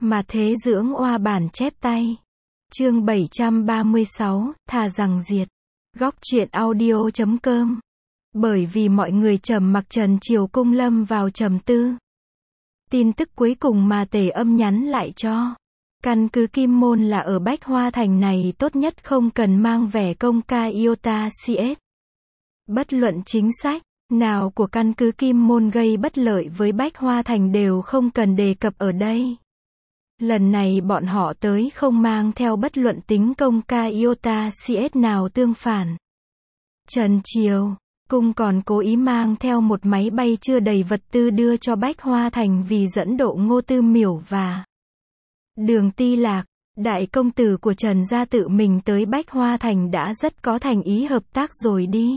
Mà thế dưỡng oa bản chép tay. Chương 736, thà rằng diệt. Góc truyện audio.com. Bởi vì mọi người trầm mặc, Trần Triều Cung lâm vào trầm tư. Tin tức cuối cùng mà Tề Âm nhắn lại cho. Căn cứ Kim Môn là ở Bách Hoa Thành này, tốt nhất không cần mang vẻ công ca iota cs. Bất luận chính sách nào của căn cứ Kim Môn gây bất lợi với Bách Hoa Thành đều không cần đề cập ở đây. Lần này bọn họ tới không mang theo bất luận tính công ca iota cs nào tương phản. Trần Triều Cung còn cố ý mang theo một máy bay chưa đầy vật tư đưa cho Bách Hoa Thành vì dẫn độ Ngô Tư Miểu và Đường Ti Lạc. Đại công tử của Trần gia tự mình tới Bách Hoa Thành đã rất có thành ý hợp tác rồi đi.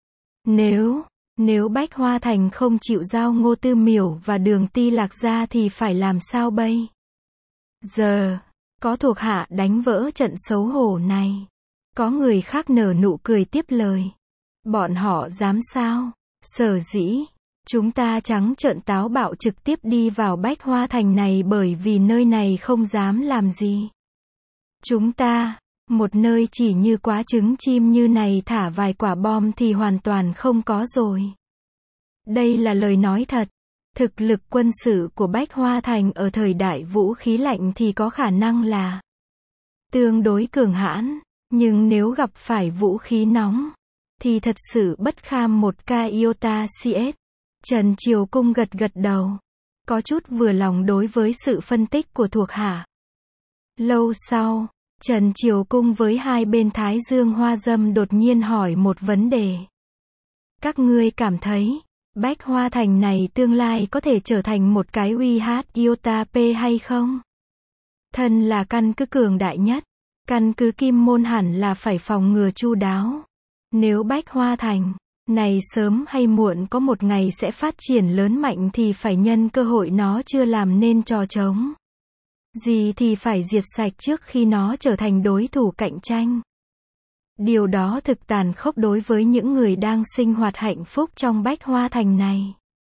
Nếu Bách Hoa Thành không chịu giao Ngô Tư Miểu và Đường Ti Lạc ra thì phải làm sao bây giờ? Có thuộc hạ đánh vỡ trận xấu hổ này. Có người khác nở nụ cười tiếp lời. Bọn họ dám sao? Sở dĩ chúng ta trắng trợn táo bạo trực tiếp đi vào Bách Hoa Thành này bởi vì nơi này không dám làm gì. Chúng ta, một nơi chỉ như quá trứng chim như này thả vài quả bom thì hoàn toàn không có rồi. Đây là lời nói thật. Thực lực quân sự của Bách Hoa Thành ở thời đại vũ khí lạnh thì có khả năng là tương đối cường hãn, nhưng nếu gặp phải vũ khí nóng thì thật sự bất kham một ca iota cs. Trần Triều Cung gật gật đầu, có chút vừa lòng đối với sự phân tích của thuộc hạ. Lâu sau, Trần Triều Cung với hai bên Thái Dương Hoa Dâm đột nhiên hỏi một vấn đề. Các ngươi cảm thấy Bách Hoa Thành này tương lai có thể trở thành một cái UH iota P hay không? Thân là căn cứ cường đại nhất, căn cứ Kim Môn hẳn là phải phòng ngừa chu đáo. Nếu Bách Hoa Thành này sớm hay muộn có một ngày sẽ phát triển lớn mạnh thì phải nhân cơ hội nó chưa làm nên trò trống gì thì phải diệt sạch trước khi nó trở thành đối thủ cạnh tranh. Điều đó thực tàn khốc đối với những người đang sinh hoạt hạnh phúc trong Bách Hoa Thành này.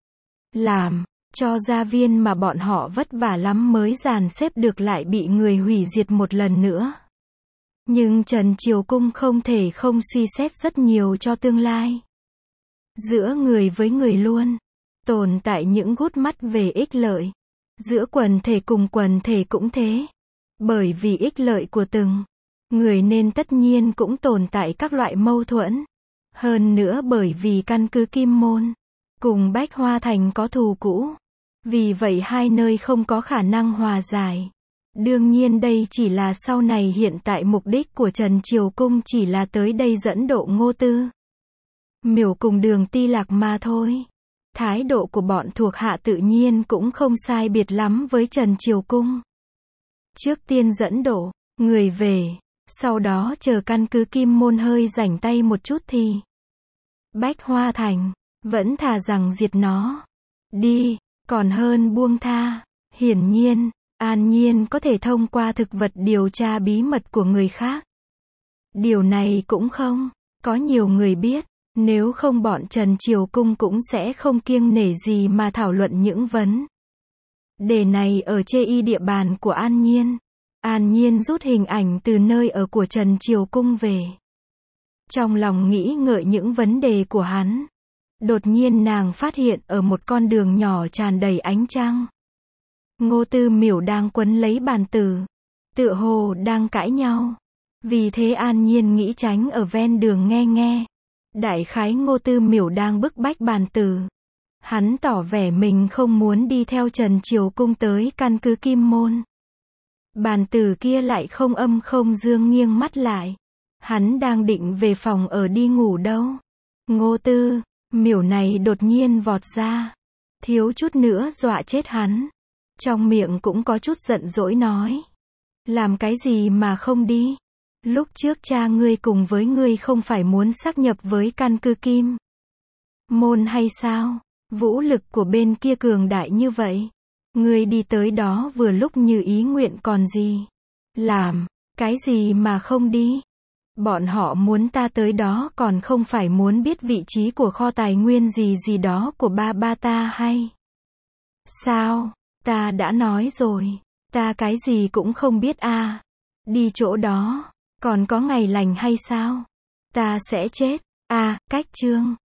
Làm cho gia viên mà bọn họ vất vả lắm mới dàn xếp được lại bị người hủy diệt một lần nữa. Nhưng Trần Triều Cung không thể không suy xét rất nhiều cho tương lai. Giữa người với người luôn tồn tại những gút mắt về ích lợi. Giữa quần thể cùng quần thể cũng thế. Bởi vì ích lợi của từng người nên tất nhiên cũng tồn tại các loại mâu thuẫn. Hơn nữa bởi vì căn cứ Kim Môn cùng Bách Hoa Thành có thù cũ. Vì vậy hai nơi không có khả năng hòa giải. Đương nhiên đây chỉ là sau này, hiện tại mục đích của Trần Triều Cung chỉ là tới đây dẫn độ Ngô Tư Miểu cùng Đường Ti Lạc mà thôi. Thái độ của bọn thuộc hạ tự nhiên cũng không sai biệt lắm với Trần Triều Cung. Trước tiên dẫn độ người về, sau đó chờ căn cứ Kim Môn hơi rảnh tay một chút thì Bách Hoa Thành vẫn thà rằng diệt nó đi, còn hơn buông tha. Hiển nhiên, An Nhiên có thể thông qua thực vật điều tra bí mật của người khác. Điều này cũng không có nhiều người biết, nếu không bọn Trần Triều Cung cũng sẽ không kiêng nể gì mà thảo luận những vấn đề này ở chê địa bàn của An Nhiên. An Nhiên rút hình ảnh từ nơi ở của Trần Triều Cung về. Trong lòng nghĩ ngợi những vấn đề của hắn. Đột nhiên nàng phát hiện ở một con đường nhỏ tràn đầy ánh trăng. Ngô Tư Miểu đang quấn lấy bàn tử. Tựa hồ đang cãi nhau. Vì thế An Nhiên nghĩ tránh ở ven đường nghe. Đại khái Ngô Tư Miểu đang bức bách bàn tử. Hắn tỏ vẻ mình không muốn đi theo Trần Triều Cung tới căn cứ Kim Môn. Bàn tử kia lại không âm không dương nghiêng mắt lại. Hắn đang định về phòng ở đi ngủ đâu. Ngô Tư Miểu này đột nhiên vọt ra. Thiếu chút nữa dọa chết hắn. Trong miệng cũng có chút giận dỗi nói. Làm cái gì mà không đi? Lúc trước cha ngươi cùng với ngươi không phải muốn sáp nhập với căn cứ Kim Môn hay sao? Vũ lực của bên kia cường đại như vậy. Ngươi đi tới đó vừa lúc như ý nguyện còn gì. Làm cái gì mà không đi? Bọn họ muốn ta tới đó còn không phải muốn biết vị trí của kho tài nguyên gì đó của ba ta hay sao? Ta đã nói rồi. Ta cái gì cũng không biết a. Đi chỗ đó, còn có ngày lành hay sao? Ta sẽ chết. A, cách chương.